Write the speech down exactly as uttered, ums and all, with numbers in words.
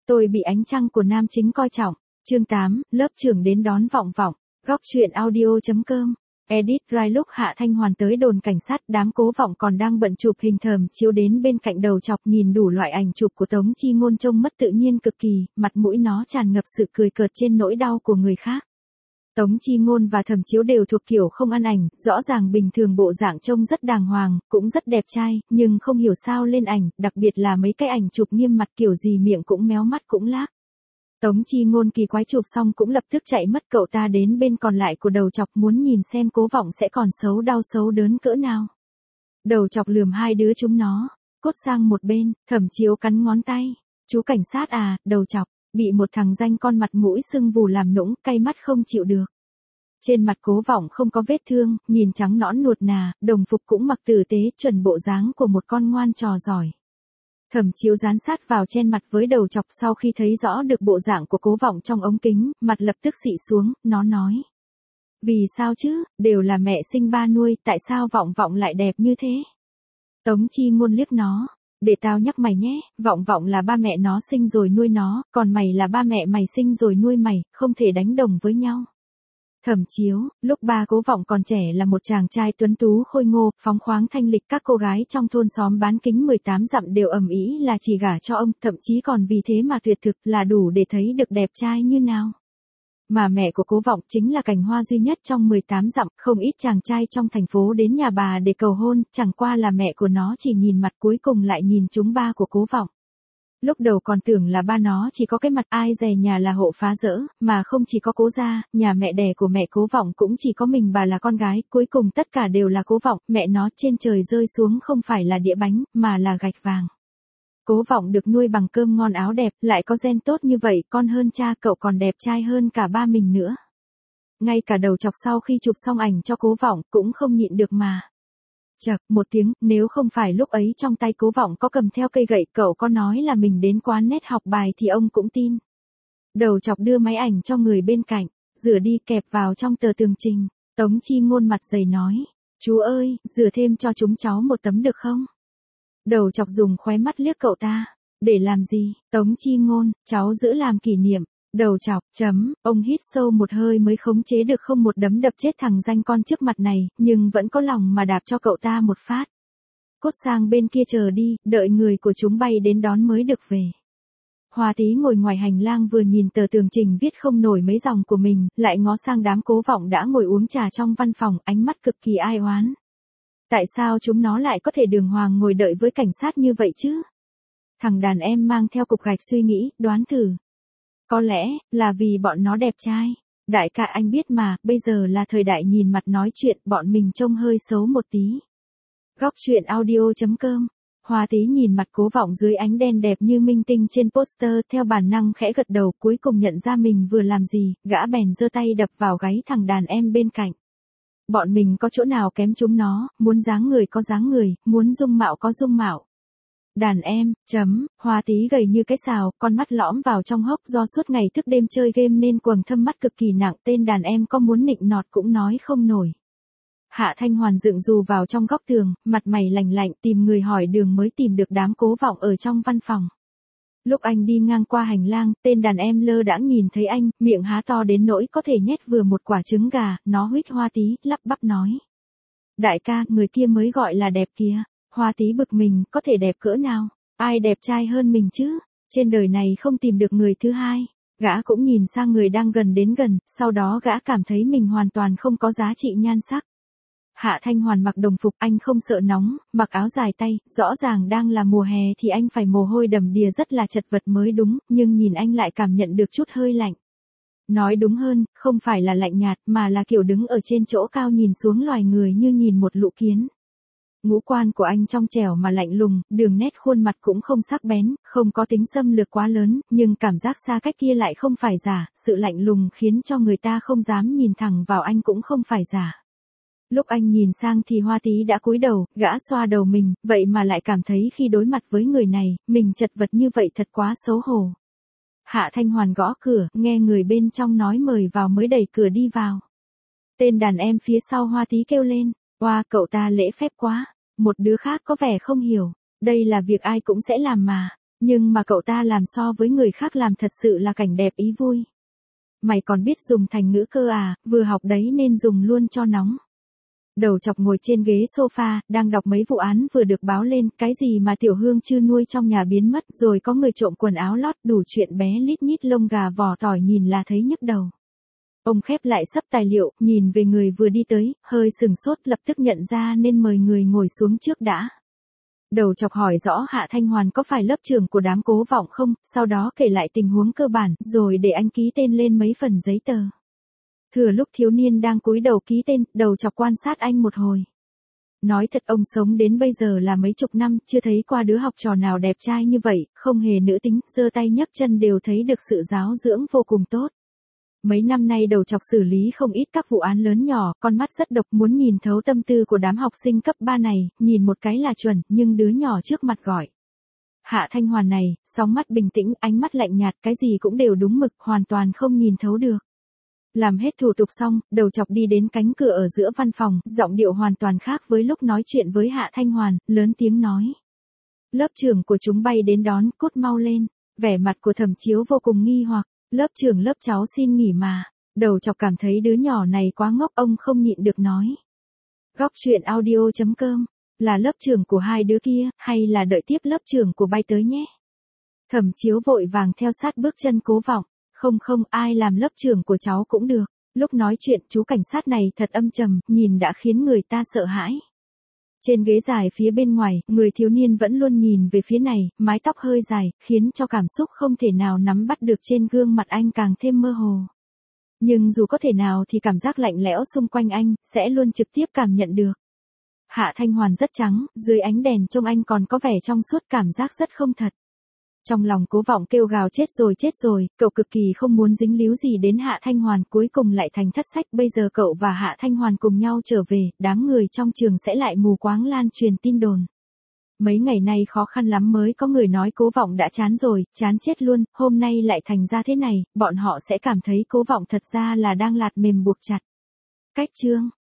Tôi bị ánh trăng của nam chính coi trọng. Chương tám, lớp trưởng đến đón Vọng Vọng. Góc truyện audio.com. Edit Rai lúc Hạ Thanh Hoàn tới đồn cảnh sát, đám Cố Vọng còn đang bận chụp hình thờm chiếu đến bên cạnh đầu chọc, nhìn đủ loại ảnh chụp của Tống Chi Ngôn trông mất tự nhiên cực kỳ, mặt mũi nó tràn ngập sự cười cợt trên nỗi đau của người khác. Tống Chi Ngôn và Thẩm Chiếu đều thuộc kiểu không ăn ảnh, rõ ràng bình thường bộ dạng trông rất đàng hoàng, cũng rất đẹp trai, nhưng không hiểu sao lên ảnh, đặc biệt là mấy cái ảnh chụp nghiêm mặt kiểu gì miệng cũng méo mắt cũng lác. Tống Chi Ngôn kỳ quái chụp xong cũng lập tức chạy mất, cậu ta đến bên còn lại của đầu chọc muốn nhìn xem Cố Vọng sẽ còn xấu đau xấu đớn cỡ nào. Đầu chọc lườm hai đứa chúng nó, cốt sang một bên, Thẩm Chiếu cắn ngón tay. Chú cảnh sát à, đầu chọc, bị một thằng danh con mặt mũi sưng vù làm nũng, cay mắt không chịu được. Trên mặt Cố Vọng không có vết thương, nhìn trắng nõn nuột nà, đồng phục cũng mặc tử tế, chuẩn bộ dáng của một con ngoan trò giỏi. Thẩm Chiếu dán sát vào chen mặt với đầu chọc, sau khi thấy rõ được bộ dạng của Cố Vọng trong ống kính, mặt lập tức xị xuống, nó nói. Vì sao chứ, đều là mẹ sinh ba nuôi, tại sao Vọng Vọng lại đẹp như thế? Tống Chi Ngôn liếc nó. Để tao nhắc mày nhé, Vọng Vọng là ba mẹ nó sinh rồi nuôi nó, còn mày là ba mẹ mày sinh rồi nuôi mày, không thể đánh đồng với nhau. Thẩm Chiếu, lúc ba Cố Vọng còn trẻ là một chàng trai tuấn tú khôi ngô, phóng khoáng thanh lịch, các cô gái trong thôn xóm bán kính mười tám dặm đều ầm ĩ là chỉ gả cho ông, thậm chí còn vì thế mà tuyệt thực, là đủ để thấy được đẹp trai như nào. Mà mẹ của Cố Vọng chính là cành hoa duy nhất trong mười tám dặm, không ít chàng trai trong thành phố đến nhà bà để cầu hôn, chẳng qua là mẹ của nó chỉ nhìn mặt cuối cùng lại nhìn trúng ba của Cố Vọng. Lúc đầu còn tưởng là ba nó chỉ có cái mặt, ai dè nhà là hộ phá dỡ, mà không chỉ có Cố gia, nhà mẹ đẻ của mẹ Cố Vọng cũng chỉ có mình bà là con gái, cuối cùng tất cả đều là Cố Vọng, mẹ nó trên trời rơi xuống không phải là đĩa bánh, mà là gạch vàng. Cố Vọng được nuôi bằng cơm ngon áo đẹp, lại có gen tốt như vậy, con hơn cha cậu còn đẹp trai hơn cả ba mình nữa. Ngay cả đầu chọc sau khi chụp xong ảnh cho Cố Vọng, cũng không nhịn được mà. Chậc, một tiếng, nếu không phải lúc ấy trong tay Cố Vọng có cầm theo cây gậy, cậu có nói là mình đến quán net học bài thì ông cũng tin. Đầu chọc đưa máy ảnh cho người bên cạnh, rửa đi kẹp vào trong tờ tường trình. Tống Chi Ngôn mặt dày nói, chú ơi, rửa thêm cho chúng cháu một tấm được không? Đầu chọc dùng khóe mắt liếc cậu ta. Để làm gì? Tống Chi Ngôn, cháu giữ làm kỷ niệm. Đầu chọc, chấm, ông hít sâu một hơi mới khống chế được không một đấm đập chết thằng danh con trước mặt này, nhưng vẫn có lòng mà đạp cho cậu ta một phát. Cốt sang bên kia chờ đi, đợi người của chúng bay đến đón mới được về. Hoa Tí ngồi ngoài hành lang vừa nhìn tờ tường trình viết không nổi mấy dòng của mình, lại ngó sang đám Cố Vọng đã ngồi uống trà trong văn phòng, ánh mắt cực kỳ ai oán. Tại sao chúng nó lại có thể đường hoàng ngồi đợi với cảnh sát như vậy chứ? Thằng đàn em mang theo cục gạch suy nghĩ, đoán thử. Có lẽ, là vì bọn nó đẹp trai. Đại ca anh biết mà, bây giờ là thời đại nhìn mặt nói chuyện, bọn mình trông hơi xấu một tí. Góc truyện audio.com. Hoa Tí nhìn mặt Cố Vọng dưới ánh đen đẹp như minh tinh trên poster, theo bản năng khẽ gật đầu, cuối cùng nhận ra mình vừa làm gì, gã bèn giơ tay đập vào gáy thằng đàn em bên cạnh. Bọn mình có chỗ nào kém chúng nó, muốn dáng người có dáng người, muốn dung mạo có dung mạo. Đàn em, chấm, Hoa Tí gầy như cái sào, con mắt lõm vào trong hốc do suốt ngày thức đêm chơi game nên quầng thâm mắt cực kỳ nặng, tên đàn em có muốn nịnh nọt cũng nói không nổi. Hạ Thanh Hoàn dựng dù vào trong góc tường, mặt mày lạnh lạnh tìm người hỏi đường mới tìm được đám Cố Vọng ở trong văn phòng. Lúc anh đi ngang qua hành lang, tên đàn em lơ đãng nhìn thấy anh, miệng há to đến nỗi có thể nhét vừa một quả trứng gà, nó huých Hoa Tí, lắp bắp nói. Đại ca, người kia mới gọi là đẹp kìa. Hoa Tí bực mình, có thể đẹp cỡ nào? Ai đẹp trai hơn mình chứ? Trên đời này không tìm được người thứ hai. Gã cũng nhìn sang người đang gần đến gần, sau đó gã cảm thấy mình hoàn toàn không có giá trị nhan sắc. Hạ Thanh Hoàn mặc đồng phục, anh không sợ nóng, mặc áo dài tay, rõ ràng đang là mùa hè thì anh phải mồ hôi đầm đìa rất là chật vật mới đúng, nhưng nhìn anh lại cảm nhận được chút hơi lạnh. Nói đúng hơn, không phải là lạnh nhạt mà là kiểu đứng ở trên chỗ cao nhìn xuống loài người như nhìn một lũ kiến. Ngũ quan của anh trong trẻo mà lạnh lùng, đường nét khuôn mặt cũng không sắc bén, không có tính xâm lược quá lớn, nhưng cảm giác xa cách kia lại không phải giả, sự lạnh lùng khiến cho người ta không dám nhìn thẳng vào anh cũng không phải giả. Lúc anh nhìn sang thì Hoa Tí đã cúi đầu, gã xoa đầu mình, vậy mà lại cảm thấy khi đối mặt với người này, mình chật vật như vậy thật quá xấu hổ. Hạ Thanh Hoàn gõ cửa, nghe người bên trong nói mời vào mới đẩy cửa đi vào. Tên đàn em phía sau Hoa Tí kêu lên, oa, cậu ta lễ phép quá. Một đứa khác có vẻ không hiểu, đây là việc ai cũng sẽ làm mà. Nhưng mà cậu ta làm so với người khác làm thật sự là cảnh đẹp ý vui. Mày còn biết dùng thành ngữ cơ à, vừa học đấy nên dùng luôn cho nóng. Đầu chọc ngồi trên ghế sofa, đang đọc mấy vụ án vừa được báo lên, cái gì mà tiểu hương chưa nuôi trong nhà biến mất, rồi có người trộm quần áo lót, đủ chuyện bé lít nhít lông gà vỏ tỏi nhìn là thấy nhức đầu. Ông khép lại sấp tài liệu, nhìn về người vừa đi tới, hơi sừng sốt lập tức nhận ra nên mời người ngồi xuống trước đã. Đầu chọc hỏi rõ Hạ Thanh Hoàn có phải lớp trưởng của đám Cố Vọng không, sau đó kể lại tình huống cơ bản, rồi để anh ký tên lên mấy phần giấy tờ. Thừa lúc thiếu niên đang cúi đầu ký tên, đầu chọc quan sát anh một hồi. Nói thật ông sống đến bây giờ là mấy chục năm, chưa thấy qua đứa học trò nào đẹp trai như vậy, không hề nữ tính, giơ tay nhấc chân đều thấy được sự giáo dưỡng vô cùng tốt. Mấy năm nay đầu chọc xử lý không ít các vụ án lớn nhỏ, con mắt rất độc, muốn nhìn thấu tâm tư của đám học sinh cấp ba này, nhìn một cái là chuẩn, nhưng đứa nhỏ trước mặt gọi. Hạ Thanh Hoàn này, sóng mắt bình tĩnh, ánh mắt lạnh nhạt, cái gì cũng đều đúng mực, hoàn toàn không nhìn thấu được. Làm hết thủ tục xong, đầu chọc đi đến cánh cửa ở giữa văn phòng, giọng điệu hoàn toàn khác với lúc nói chuyện với Hạ Thanh Hoàn, lớn tiếng nói. Lớp trưởng của chúng bay đến đón, cút mau lên. Vẻ mặt của Thẩm Chiếu vô cùng nghi hoặc, lớp trưởng lớp cháu xin nghỉ mà. Đầu chọc cảm thấy đứa nhỏ này quá ngốc, ông không nhịn được nói. Góc truyện audio chấm com, là lớp trưởng của hai đứa kia, hay là đợi tiếp lớp trưởng của bay tới nhé. Thẩm Chiếu vội vàng theo sát bước chân Cố Vọng. Không không, ai làm lớp trưởng của cháu cũng được. Lúc nói chuyện chú cảnh sát này thật âm trầm, nhìn đã khiến người ta sợ hãi. Trên ghế dài phía bên ngoài, người thiếu niên vẫn luôn nhìn về phía này, mái tóc hơi dài, khiến cho cảm xúc không thể nào nắm bắt được trên gương mặt anh càng thêm mơ hồ. Nhưng dù có thể nào thì cảm giác lạnh lẽo xung quanh anh, sẽ luôn trực tiếp cảm nhận được. Hạ Thanh Hoàn rất trắng, dưới ánh đèn trông anh còn có vẻ trong suốt, cảm giác rất không thật. Trong lòng Cố Vọng kêu gào chết rồi chết rồi, cậu cực kỳ không muốn dính líu gì đến Hạ Thanh Hoàn, cuối cùng lại thành thất sách, bây giờ cậu và Hạ Thanh Hoàn cùng nhau trở về, đám người trong trường sẽ lại mù quáng lan truyền tin đồn. Mấy ngày nay khó khăn lắm mới có người nói Cố Vọng đã chán rồi, chán chết luôn, hôm nay lại thành ra thế này, bọn họ sẽ cảm thấy Cố Vọng thật ra là đang lạt mềm buộc chặt. Cách chương